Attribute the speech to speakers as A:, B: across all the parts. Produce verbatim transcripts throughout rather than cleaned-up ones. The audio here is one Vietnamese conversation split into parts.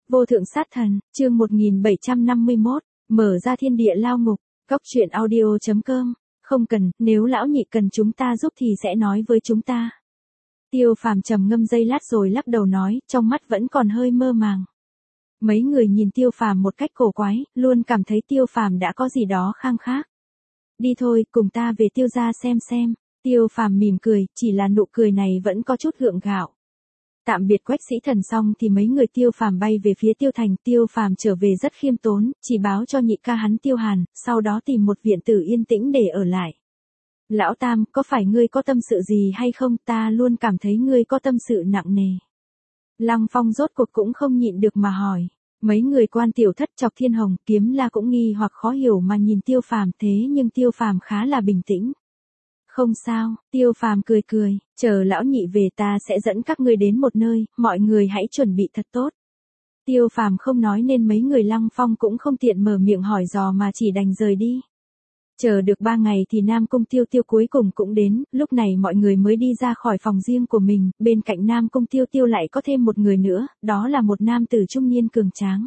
A: Vô thượng sát thần, chương một nghìn bảy trăm năm mươi mốt, mở ra thiên địa lao ngục, góc truyện audio chấm com, không cần, nếu lão nhị cần chúng ta giúp thì sẽ nói với chúng ta. Tiêu Phàm trầm ngâm giây lát rồi lắc đầu nói, trong mắt vẫn còn hơi mơ màng. Mấy người nhìn Tiêu Phàm một cách cổ quái, luôn cảm thấy Tiêu Phàm đã có gì đó khang khác. Đi thôi, cùng ta về Tiêu gia xem xem. Tiêu Phàm mỉm cười, chỉ là nụ cười này vẫn có chút gượng gạo. Tạm biệt Quách Sĩ Thần xong thì mấy người Tiêu Phàm bay về phía Tiêu Thành. Tiêu Phàm trở về rất khiêm tốn, chỉ báo cho nhị ca hắn Tiêu Hàn, sau đó tìm một viện tử yên tĩnh để ở lại. Lão Tam, có phải ngươi có tâm sự gì hay không? Ta luôn cảm thấy ngươi có tâm sự nặng nề. Lăng Phong rốt cuộc cũng không nhịn được mà hỏi. Mấy người Quan Tiểu Thất, Chọc Thiên Hồng, Kiếm La cũng nghi hoặc khó hiểu mà nhìn Tiêu Phàm, thế nhưng Tiêu Phàm khá là bình tĩnh. Không sao, Tiêu Phàm cười cười, chờ lão nhị về ta sẽ dẫn các ngươi đến một nơi, mọi người hãy chuẩn bị thật tốt. Tiêu Phàm không nói nên mấy người Lăng Phong cũng không tiện mở miệng hỏi dò mà chỉ đành rời đi. Chờ được ba ngày thì Nam Cung Tiêu Tiêu cuối cùng cũng đến, lúc này mọi người mới đi ra khỏi phòng riêng của mình, bên cạnh Nam Cung Tiêu Tiêu lại có thêm một người nữa, đó là một nam tử trung niên cường tráng.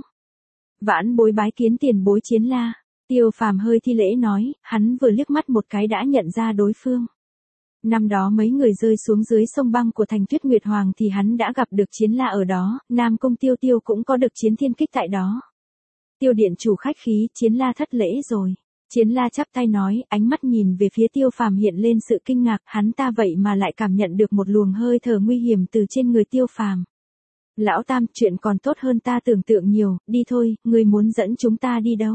A: Vãn bối bái kiến tiền bối Chiến La. Tiêu Phàm hơi thi lễ nói, hắn vừa liếc mắt một cái đã nhận ra đối phương. Năm đó mấy người rơi xuống dưới sông băng của thành Tuyết Nguyệt Hoàng thì hắn đã gặp được Chiến La ở đó, Nam Cung Tiêu Tiêu cũng có được chiến thiên kích tại đó. Tiêu điện chủ khách khí, Chiến La thất lễ rồi. Chiến La chắp tay nói, ánh mắt nhìn về phía Tiêu Phàm hiện lên sự kinh ngạc, hắn ta vậy mà lại cảm nhận được một luồng hơi thở nguy hiểm từ trên người Tiêu Phàm. Lão Tam, chuyện còn tốt hơn ta tưởng tượng nhiều, đi thôi, ngươi muốn dẫn chúng ta đi đâu?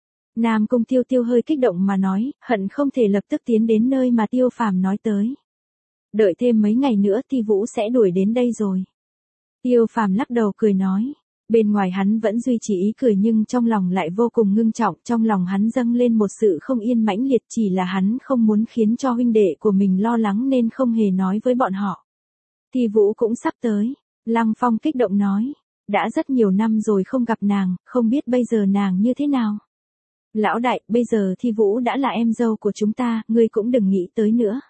A: Nam Cung Tiêu Tiêu hơi kích động mà nói, hận không thể lập tức tiến đến nơi mà Tiêu Phàm nói tới. Đợi thêm mấy ngày nữa thì Vũ sẽ đuổi đến đây rồi. Tiêu Phàm lắc đầu cười nói. Bên ngoài hắn vẫn duy trì ý cười nhưng trong lòng lại vô cùng ngưng trọng, trong lòng hắn dâng lên một sự không yên mãnh liệt, chỉ là hắn không muốn khiến cho huynh đệ của mình lo lắng nên không hề nói với bọn họ. Thì Vũ cũng sắp tới, Lăng Phong kích động nói, đã rất nhiều năm rồi không gặp nàng, không biết bây giờ nàng như thế nào. Lão đại, bây giờ Thi Vũ đã là em dâu của chúng ta, ngươi cũng đừng nghĩ tới nữa.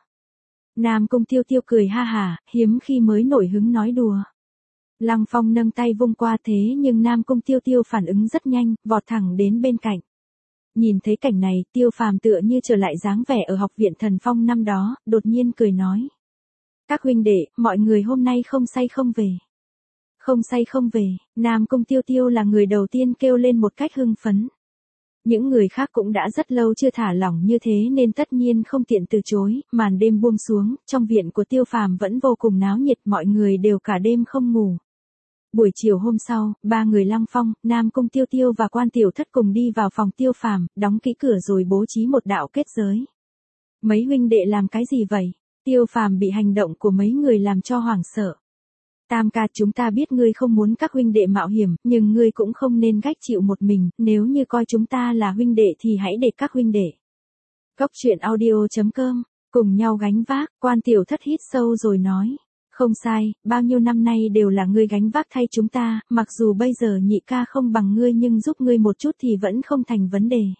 A: Nam Cung Tiêu Tiêu cười ha hả, hiếm khi mới nổi hứng nói đùa. Lăng Phong nâng tay vung qua thế nhưng Nam Cung Tiêu Tiêu phản ứng rất nhanh, vọt thẳng đến bên cạnh. Nhìn thấy cảnh này, Tiêu Phàm tựa như trở lại dáng vẻ ở học viện Thần Phong năm đó, đột nhiên cười nói. Các huynh đệ, mọi người hôm nay không say không về. Không say không về, Nam Cung Tiêu Tiêu là người đầu tiên kêu lên một cách hưng phấn. Những người khác cũng đã rất lâu chưa thả lỏng như thế nên tất nhiên không tiện từ chối, màn đêm buông xuống, trong viện của Tiêu Phàm vẫn vô cùng náo nhiệt, mọi người đều cả đêm không ngủ. Buổi chiều hôm sau, ba người Lăng Phong, Nam Cung Tiêu Tiêu và Quan Tiểu Thất cùng đi vào phòng Tiêu Phàm, đóng kỹ cửa rồi bố trí một đạo kết giới. Mấy huynh đệ làm cái gì vậy? Tiêu Phàm bị hành động của mấy người làm cho hoảng sợ. Tam ca, chúng ta biết ngươi không muốn các huynh đệ mạo hiểm, nhưng ngươi cũng không nên gánh chịu một mình, nếu như coi chúng ta là huynh đệ thì hãy để các huynh đệ. Góc truyện audio chấm com, cùng nhau gánh vác, Quan Tiểu Thất hít sâu rồi nói. Không sai, bao nhiêu năm nay đều là ngươi gánh vác thay chúng ta, mặc dù bây giờ nhị ca không bằng ngươi nhưng giúp ngươi một chút thì vẫn không thành vấn đề.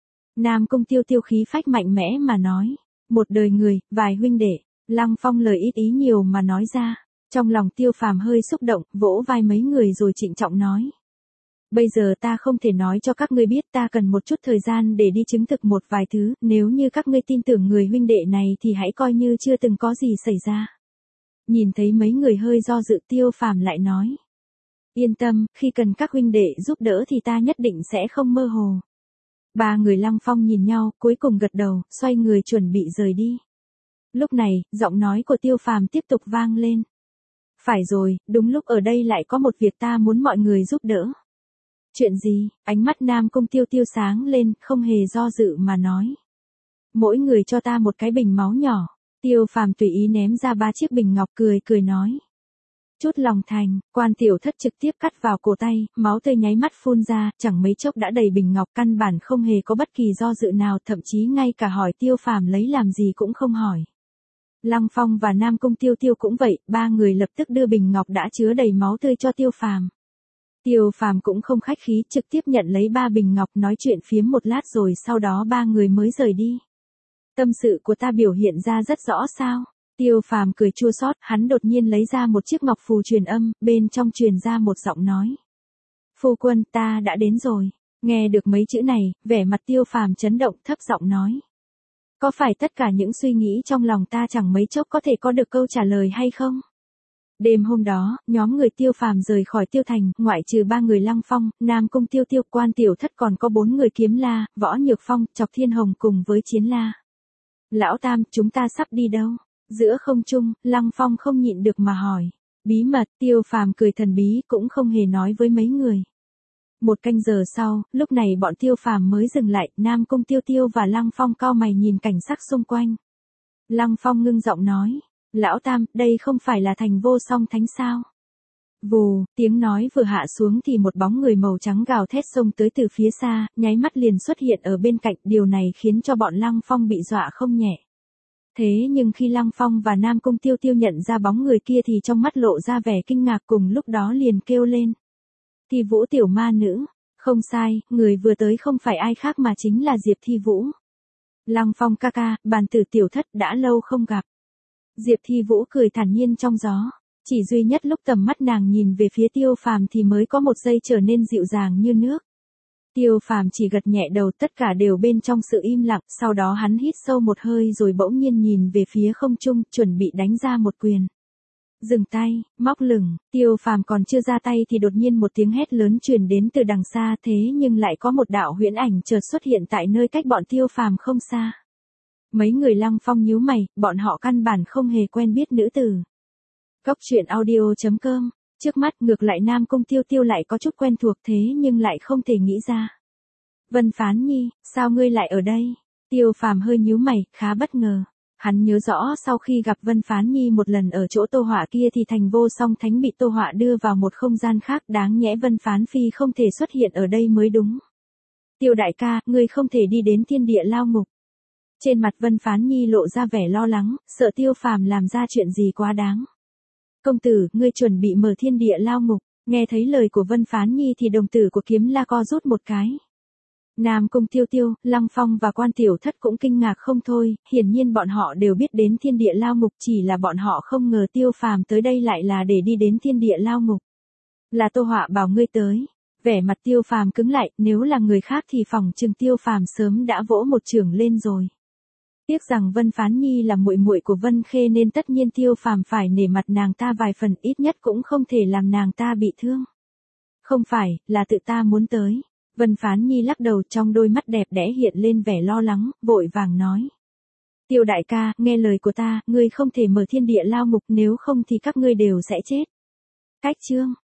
A: Nam Cung Tiêu Tiêu khí phách mạnh mẽ mà nói. Một đời người, vài huynh đệ, Lăng Phong lời ít ý nhiều mà nói ra. Trong lòng Tiêu Phàm hơi xúc động, vỗ vai mấy người rồi trịnh trọng nói. Bây giờ ta không thể nói cho các ngươi biết, ta cần một chút thời gian để đi chứng thực một vài thứ, nếu như các ngươi tin tưởng người huynh đệ này thì hãy coi như chưa từng có gì xảy ra. Nhìn thấy mấy người hơi do dự, Tiêu Phàm lại nói. Yên tâm, khi cần các huynh đệ giúp đỡ thì ta nhất định sẽ không mơ hồ. Ba người Lăng Phong nhìn nhau, cuối cùng gật đầu, xoay người chuẩn bị rời đi. Lúc này, giọng nói của Tiêu Phàm tiếp tục vang lên. Phải rồi, đúng lúc ở đây lại có một việc ta muốn mọi người giúp đỡ. Chuyện gì? Ánh mắt Nam Cung Tiêu Tiêu sáng lên, không hề do dự mà nói. Mỗi người cho ta một cái bình máu nhỏ. Tiêu Phàm tùy ý ném ra ba chiếc bình ngọc, cười cười nói. Chút lòng thành, Quan Tiểu Thất trực tiếp cắt vào cổ tay, máu tươi nháy mắt phun ra, chẳng mấy chốc đã đầy bình ngọc, căn bản không hề có bất kỳ do dự nào, thậm chí ngay cả hỏi Tiêu Phàm lấy làm gì cũng không hỏi. Lăng Phong và Nam Cung Tiêu Tiêu cũng vậy, ba người lập tức đưa bình ngọc đã chứa đầy máu tươi cho Tiêu Phàm. Tiêu Phàm cũng không khách khí, trực tiếp nhận lấy ba bình ngọc, nói chuyện phiếm một lát rồi sau đó ba người mới rời đi. Tâm sự của ta biểu hiện ra rất rõ sao? Tiêu Phàm cười chua xót, hắn đột nhiên lấy ra một chiếc ngọc phù truyền âm, bên trong truyền ra một giọng nói. Phu quân, ta đã đến rồi. Nghe được mấy chữ này, vẻ mặt Tiêu Phàm chấn động, thấp giọng nói. Có phải tất cả những suy nghĩ trong lòng ta chẳng mấy chốc có thể có được câu trả lời hay không? Đêm hôm đó, nhóm người Tiêu Phàm rời khỏi Tiêu Thành, ngoại trừ ba người Lăng Phong, Nam Cung Tiêu Tiêu, Quan Tiểu Thất, còn có bốn người Kiếm La, Võ Nhược Phong, Chọc Thiên Hồng cùng với Chiến La. Lão Tam, chúng ta sắp đi đâu? Giữa không trung, Lăng Phong không nhịn được mà hỏi. Bí mật, Tiêu Phàm cười thần bí, cũng không hề nói với mấy người. Một canh giờ sau, lúc này bọn Tiêu Phàm mới dừng lại, Nam Cung Tiêu Tiêu và Lăng Phong cau mày nhìn cảnh sắc xung quanh. Lăng Phong ngưng giọng nói. Lão Tam, đây không phải là thành Vô Song Thánh sao? Vù, tiếng nói vừa hạ xuống thì một bóng người màu trắng gào thét xông tới từ phía xa, nháy mắt liền xuất hiện ở bên cạnh, điều này khiến cho bọn Lăng Phong bị dọa không nhẹ. Thế nhưng khi Lăng Phong và Nam Cung Tiêu Tiêu nhận ra bóng người kia thì trong mắt lộ ra vẻ kinh ngạc, cùng lúc đó liền kêu lên. Thi Vũ tiểu ma nữ, không sai, người vừa tới không phải ai khác mà chính là Diệp Thi Vũ. Lăng Phong ca ca, bàn tử tiểu thất, đã lâu không gặp. Diệp Thi Vũ cười thản nhiên trong gió, chỉ duy nhất lúc tầm mắt nàng nhìn về phía Tiêu Phàm thì mới có một giây trở nên dịu dàng như nước. Tiêu Phàm chỉ gật nhẹ đầu, tất cả đều bên trong sự im lặng, sau đó hắn hít sâu một hơi rồi bỗng nhiên nhìn về phía không trung, chuẩn bị đánh ra một quyền. Dừng tay, móc lửng, Tiêu Phàm còn chưa ra tay thì đột nhiên một tiếng hét lớn truyền đến từ đằng xa, thế nhưng lại có một đạo huyễn ảnh chợt xuất hiện tại nơi cách bọn Tiêu Phàm không xa. Mấy người Lăng Phong nhíu mày, bọn họ căn bản không hề quen biết nữ tử. Cốc truyện audio chấm com, trước mắt ngược lại Nam Cung Tiêu Tiêu lại có chút quen thuộc thế nhưng lại không thể nghĩ ra. Vân Phán Nhi, sao ngươi lại ở đây? Tiêu Phàm hơi nhíu mày, khá bất ngờ. Hắn nhớ rõ sau khi gặp Vân Phán Nhi một lần ở chỗ Tô Họa kia thì thành Vô Song Thánh bị Tô Họa đưa vào một không gian khác, đáng nhẽ Vân Phán Phi không thể xuất hiện ở đây mới đúng. Tiêu đại ca, ngươi không thể đi đến thiên địa lao ngục. Trên mặt Vân Phán Nhi lộ ra vẻ lo lắng, sợ Tiêu Phàm làm ra chuyện gì quá đáng. Công tử, ngươi chuẩn bị mở thiên địa lao ngục. Nghe thấy lời của Vân Phán Nhi thì đồng tử của Kiếm La co rút một cái. Nam Cung Tiêu Tiêu, Lăng Phong và Quan Tiểu Thất cũng kinh ngạc không thôi, hiển nhiên bọn họ đều biết đến thiên địa lao ngục, chỉ là bọn họ không ngờ Tiêu Phàm tới đây lại là để đi đến thiên địa lao ngục. Là Tô Họa bảo ngươi tới. Vẻ mặt Tiêu Phàm cứng lại, nếu là người khác thì phòng chừng Tiêu Phàm sớm đã vỗ một chưởng lên rồi. Tiếc rằng Vân Phán Nhi là muội muội của Vân Khê nên tất nhiên Tiêu Phàm phải nể mặt nàng ta vài phần, ít nhất cũng không thể làm nàng ta bị thương. Không phải, là tự ta muốn tới. Vân Phán Nhi lắc đầu, trong đôi mắt đẹp đẽ hiện lên vẻ lo lắng, vội vàng nói. Tiêu đại ca, nghe lời của ta, ngươi không thể mở thiên địa lao ngục, nếu không thì các ngươi đều sẽ chết. Cách chương.